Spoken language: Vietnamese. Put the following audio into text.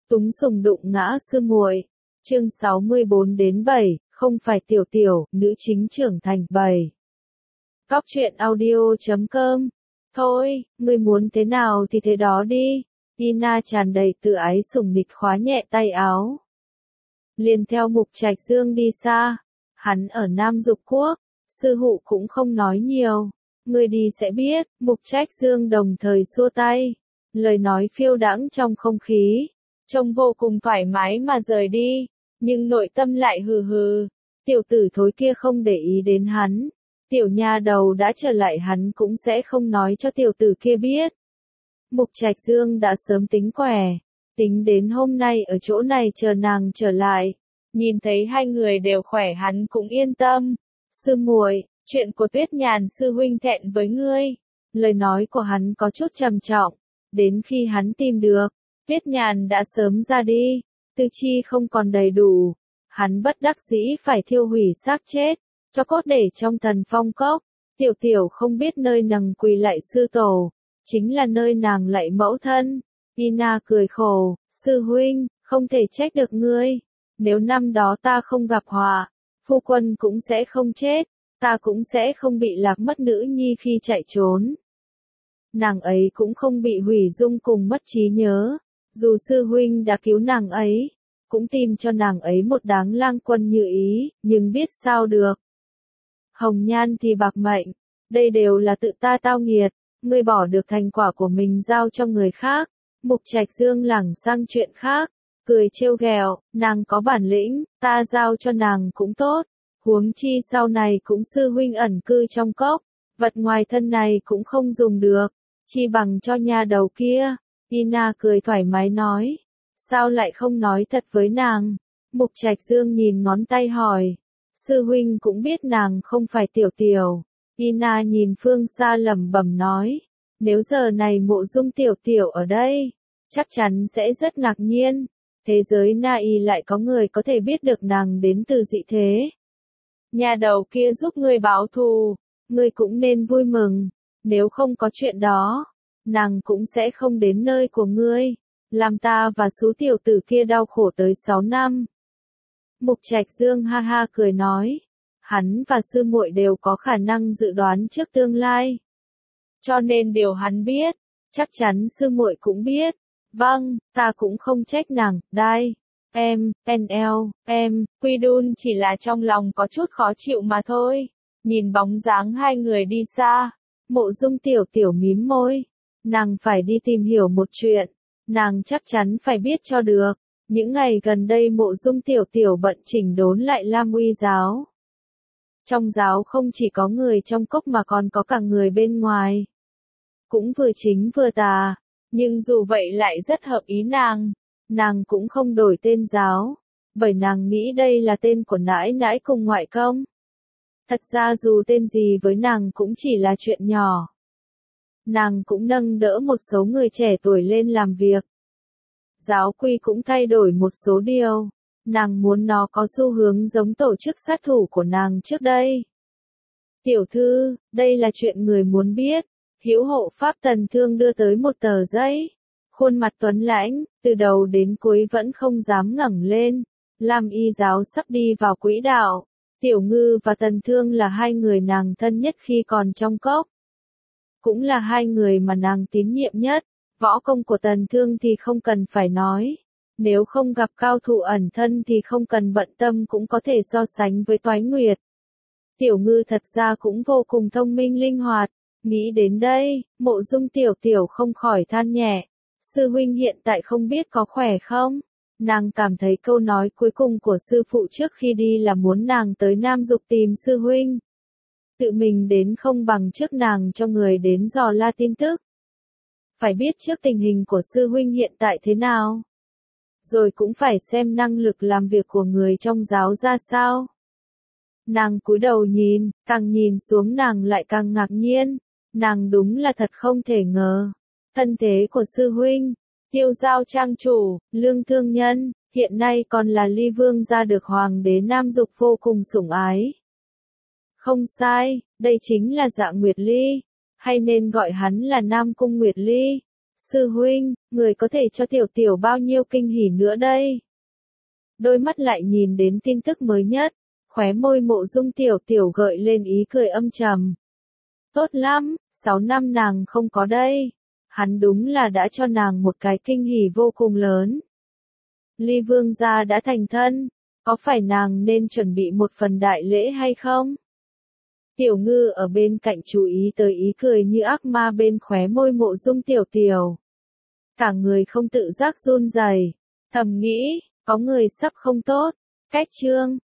Túng sùng đụng ngã sư muội. Chương 64-7, không phải tiểu tiểu, nữ chính trưởng thành 7. Góc truyện audio.com. Thôi, ngươi muốn thế nào thì thế đó đi. Ina tràn đầy tự ái sủng nịch khóa nhẹ tay áo. Liền theo Mục Trạch Dương đi xa. Hắn ở Nam Dục Quốc, sư hụ cũng không nói nhiều. Ngươi đi sẽ biết. Mục Trạch Dương đồng thời xua tay. Lời nói phiêu đãng trong không khí. Trông vô cùng thoải mái mà rời đi. Nhưng nội tâm lại hừ hừ. Tiểu tử thối kia không để ý đến hắn. Tiểu nha đầu đã trở lại hắn cũng sẽ không nói cho tiểu tử kia biết. Mục Trạch Dương đã sớm tính quẻ. Tính đến hôm nay ở chỗ này chờ nàng trở lại. Nhìn thấy hai người đều khỏe hắn cũng yên tâm. Sư muội, chuyện của Tuyết Nhàn sư huynh thẹn với ngươi. Lời nói của hắn có chút trầm trọng. Đến khi hắn tìm được, Tuyết Nhàn đã sớm ra đi. Tư chi không còn đầy đủ. Hắn bất đắc dĩ phải thiêu hủy xác chết. Cho cốt để trong Thần Phong Cốc. Tiểu tiểu không biết nơi nàng quỳ lạy sư tổ. Chính là nơi nàng lạy mẫu thân. Ina cười khổ. Sư huynh, không thể trách được ngươi. Nếu năm đó ta không gặp họa, phu quân cũng sẽ không chết. Ta cũng sẽ không bị lạc mất nữ nhi khi chạy trốn. Nàng ấy cũng không bị hủy dung cùng mất trí nhớ. Dù sư huynh đã cứu nàng ấy, cũng tìm cho nàng ấy một đáng lang quân như ý, nhưng biết sao được. Hồng nhan thì bạc mệnh, đây đều là tự ta tao nghiệt, ngươi bỏ được thành quả của mình giao cho người khác. Mục Trạch Dương lảng sang chuyện khác, cười trêu ghẹo, nàng có bản lĩnh, ta giao cho nàng cũng tốt. Huống chi sau này cũng sư huynh ẩn cư trong cốc, vật ngoài thân này cũng không dùng được, chi bằng cho nha đầu kia. Ina cười thoải mái nói, sao lại không nói thật với nàng? Mục Trạch Dương nhìn ngón tay hỏi, sư huynh cũng biết nàng không phải tiểu tiểu. Ina nhìn phương xa lẩm bẩm nói, nếu giờ này Mộ Dung tiểu tiểu ở đây, chắc chắn sẽ rất ngạc nhiên. Thế giới Nai lại có người có thể biết được nàng đến từ dị thế. Nhà đầu kia giúp ngươi báo thù, ngươi cũng nên vui mừng. Nếu không có chuyện đó, nàng cũng sẽ không đến nơi của ngươi. Làm ta và số tiểu tử kia đau khổ tới 6 năm. Mục Trạch Dương ha ha cười nói, hắn và sư muội đều có khả năng dự đoán trước tương lai. Cho nên điều hắn biết, chắc chắn sư muội cũng biết. Vâng, ta cũng không trách nàng, đai. Quy Đun chỉ là trong lòng có chút khó chịu mà thôi. Nhìn bóng dáng hai người đi xa, Mộ Dung tiểu tiểu mím môi. Nàng phải đi tìm hiểu một chuyện, nàng chắc chắn phải biết cho được. Những ngày gần đây Mộ Dung tiểu tiểu bận chỉnh đốn lại Lam Uy giáo. Trong giáo không chỉ có người trong cốc mà còn có cả người bên ngoài. Cũng vừa chính vừa tà, nhưng dù vậy lại rất hợp ý nàng. Nàng cũng không đổi tên giáo, bởi nàng nghĩ đây là tên của nãi nãi cùng ngoại công. Thật ra dù tên gì với nàng cũng chỉ là chuyện nhỏ. Nàng cũng nâng đỡ một số người trẻ tuổi lên làm việc. Giáo quy cũng thay đổi một số điều. Nàng muốn nó có xu hướng giống tổ chức sát thủ của nàng trước đây. Tiểu thư, đây là chuyện người muốn biết. Hữu hộ pháp Tần Thương đưa tới một tờ giấy. Khuôn mặt tuấn lãnh, từ đầu đến cuối vẫn không dám ngẩng lên. Lam Y giáo sắp đi vào quỹ đạo. Tiểu Ngư và Tần Thương là hai người nàng thân nhất khi còn trong cốc. Cũng là hai người mà nàng tín nhiệm nhất. Võ công của Tần Thương thì không cần phải nói. Nếu không gặp cao thủ ẩn thân thì không cần bận tâm cũng có thể so sánh với Toái Nguyệt. Tiểu Ngư thật ra cũng vô cùng thông minh linh hoạt. Nghĩ đến đây, Mộ Dung tiểu tiểu không khỏi than nhẹ. Sư huynh hiện tại không biết có khỏe không? Nàng cảm thấy câu nói cuối cùng của sư phụ trước khi đi là muốn nàng tới Nam Dục tìm sư huynh. Tự mình đến không bằng trước nàng cho người đến dò la tin tức. Phải biết trước tình hình của sư huynh hiện tại thế nào. Rồi cũng phải xem năng lực làm việc của người trong giáo ra sao. Nàng cúi đầu nhìn, càng nhìn xuống nàng lại càng ngạc nhiên. Nàng đúng là thật không thể ngờ. Thân thế của sư huynh, Tiêu Giao trang chủ, Lương thương nhân, hiện nay còn là Ly Vương gia được Hoàng đế Nam Dục vô cùng sủng ái. Không sai, đây chính là Dạ Nguyệt Ly, hay nên gọi hắn là Nam Cung Nguyệt Ly. Sư huynh, người có thể cho tiểu tiểu bao nhiêu kinh hỉ nữa đây? Đôi mắt lại nhìn đến tin tức mới nhất, khóe môi mộ dung tiểu tiểu gợi lên ý cười âm trầm. Tốt lắm, 6 năm nàng không có đây. Hắn đúng là đã cho nàng một cái kinh hỉ vô cùng lớn. Ly vương gia đã thành thân, có phải nàng nên chuẩn bị một phần đại lễ hay không? Tiểu ngư ở bên cạnh chú ý tới ý cười như ác ma bên khóe môi mộ dung tiểu tiểu. Cả người không tự giác run rẩy, thầm nghĩ, có người sắp không tốt. Cách chương